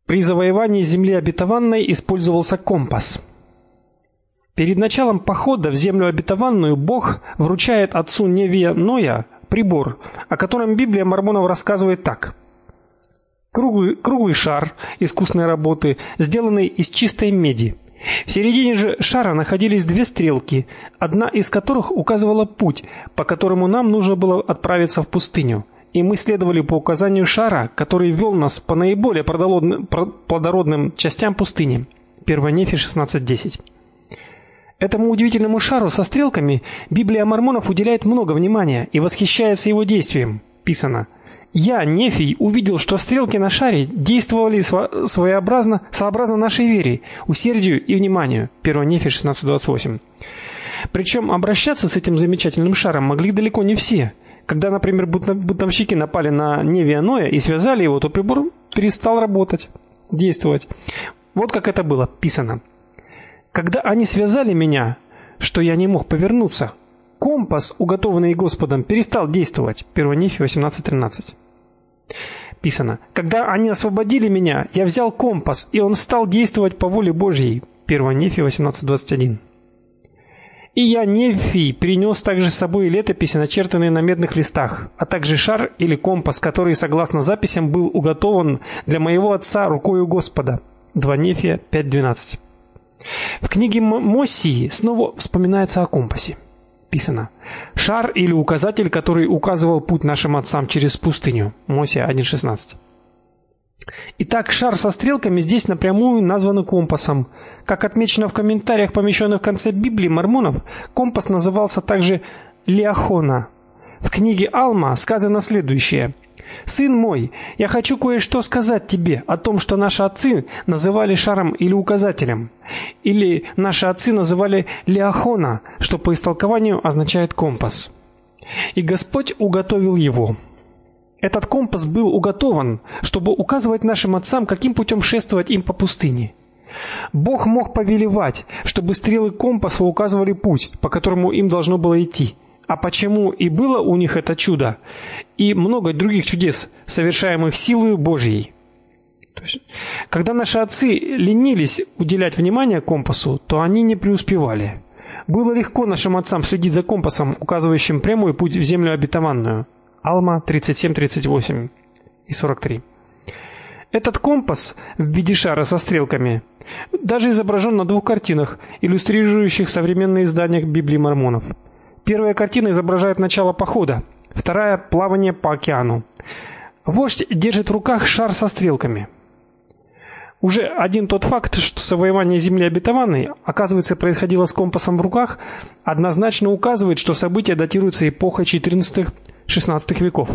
При завоевании земли обетованной использовался компас. Перед началом похода в землю обетованную Бог вручает отцу Невия Ноя прибор, о котором Библия мормонов рассказывает так: круглый шар искусной работы, сделанный из чистой меди. В середине же шара находились две стрелки, одна из которых указывала путь, по которому нам нужно было отправиться в пустыню. И мы следовали по указанию шара, который вел нас по наиболее плодородным частям пустыни. 1 Нефи 16:10. Этому удивительному шару со стрелками Библия мормонов уделяет много внимания и восхищается его действием. Писано: «Я, Нефий, увидел, что стрелки на шаре действовали сообразно нашей вере, усердию и вниманию». 1 Нефи 16:28. Причем обращаться с этим замечательным шаром могли далеко не все. Когда, например, бунтовщики напали на Невия Ноя и связали его, то прибор перестал действовать. Вот как это было писано: «Когда они связали меня, что я не мог повернуться, компас, уготованный Господом, перестал действовать». 1 Нефи 18:13. Писано: «Когда они освободили меня, я взял компас, и он стал действовать по воле Божьей». 1 Нефи 18:21. «И я, Нефий, принес также с собой летописи, начертанные на медных листах, а также шар или компас, который, согласно записям, был уготован для моего отца рукою Господа». 2 Нефия 5:12. В книге Моссии снова вспоминается о компасе. Писано: «Шар или указатель, который указывал путь нашим отцам через пустыню». Моссия 1:16. Итак, шар со стрелками здесь напрямую назван компасом. Как отмечено в комментариях, помещенных в конце Библии мормонов, компас назывался также Лиахона. В книге Алма сказано следующее: «Сын мой, я хочу кое-что сказать тебе о том, что наши отцы называли шаром или указателем, или наши отцы называли Лиахона, что по истолкованию означает компас. И Господь уготовил его». Этот компас был уготован, чтобы указывать нашим отцам, каким путем шествовать им по пустыне. Бог мог повелевать, чтобы стрелы компаса указывали путь, по которому им должно было идти. А почему и было у них это чудо и много других чудес, совершаемых силой Божьей. То есть, когда наши отцы ленились уделять внимание компасу, то они не преуспевали. Было легко нашим отцам следить за компасом, указывающим прямой путь в землю обетованную. Алма 37:38 и 43. Этот компас в виде шара со стрелками даже изображен на двух картинах, иллюстрирующих современные издания Библии мормонов. Первая картина изображает начало похода, вторая плавание по океану. Вождь держит в руках шар со стрелками. Уже один тот факт, что завоевание земли обетованной, оказывается, происходило с компасом в руках, однозначно указывает, что события датируются эпохой XIV-XVI веков.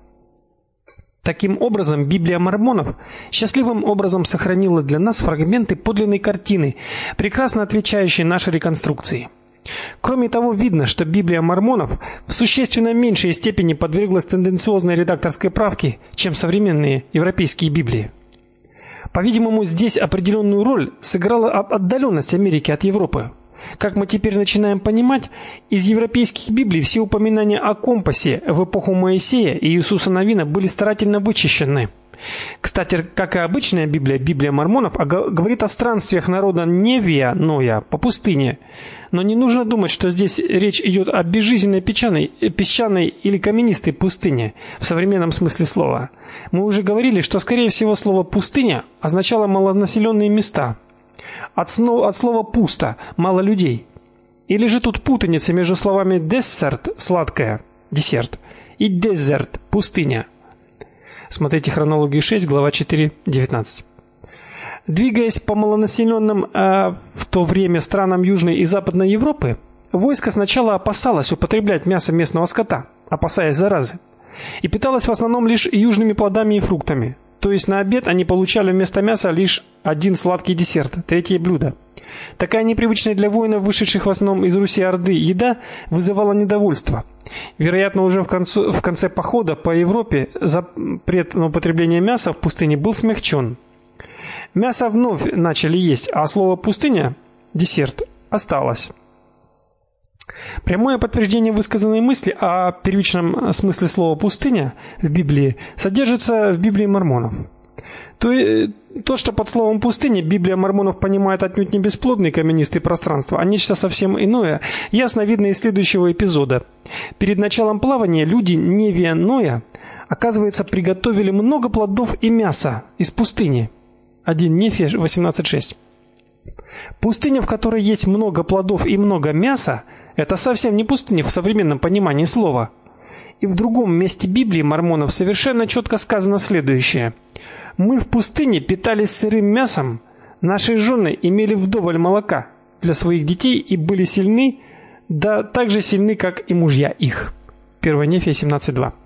Таким образом, Библия мормонов счастливым образом сохранила для нас фрагменты подлинной картины, прекрасно отвечающие нашей реконструкции. Кроме того, видно, что Библия мормонов в существенно меньшей степени подверглась тенденциозной редакторской правке, чем современные европейские Библии. По-видимому, здесь определенную роль сыграла отдаленность Америки от Европы. Как мы теперь начинаем понимать, из европейских Библий все упоминания о компасе в эпоху Моисея и Иисуса Навина были старательно вычищены. Кстати, как и обычная Библия, Библия мормонов говорит о странствиях народа Невия Ноя по пустыне. Но не нужно думать, что здесь речь идет о безжизненной песчаной или каменистой пустыне в современном смысле слова. Мы уже говорили, что скорее всего слово пустыня означало малонаселенные места. От слова пусто мало людей. Или же тут путаница между словами dessert сладкое, десерт, и desert пустыня. Смотрите Хронологию 6, глава 4:19. Двигаясь по малонаселенным в то время странам Южной и Западной Европы, войско сначала опасалось употреблять мясо местного скота, опасаясь заразы, и питалось в основном лишь южными плодами и фруктами. То есть на обед они получали вместо мяса лишь один сладкий десерт, третье блюдо. Такая непривычная для воинов, вышедших в основном из Руси Орды, еда вызывала недовольство. Вероятно, уже в конце похода по Европе запрет на употребление мяса в пустыне был смягчен. Мясо вновь начали есть, а слово «пустыня» – десерт – осталось. Прямое подтверждение высказанной мысли о первичном смысле слова «пустыня» в Библии содержится в Библии мормонов. То, что под словом пустыня Библия мормонов понимает отнюдь не бесплодные каменистые пространства, а нечто совсем иное, ясно видно из следующего эпизода. Перед началом плавания люди Невия Ноя, оказывается, приготовили много плодов и мяса из пустыни. 1 Нефия 18:6. Пустыня, в которой есть много плодов и много мяса, это совсем не пустыня в современном понимании слова. И в другом месте Библии мормонов совершенно четко сказано следующее: мы в пустыне питались сырым мясом, наши жены имели вдоволь молока для своих детей и были сильны, да так же сильны, как и мужья их. 1 Нефия 17:2.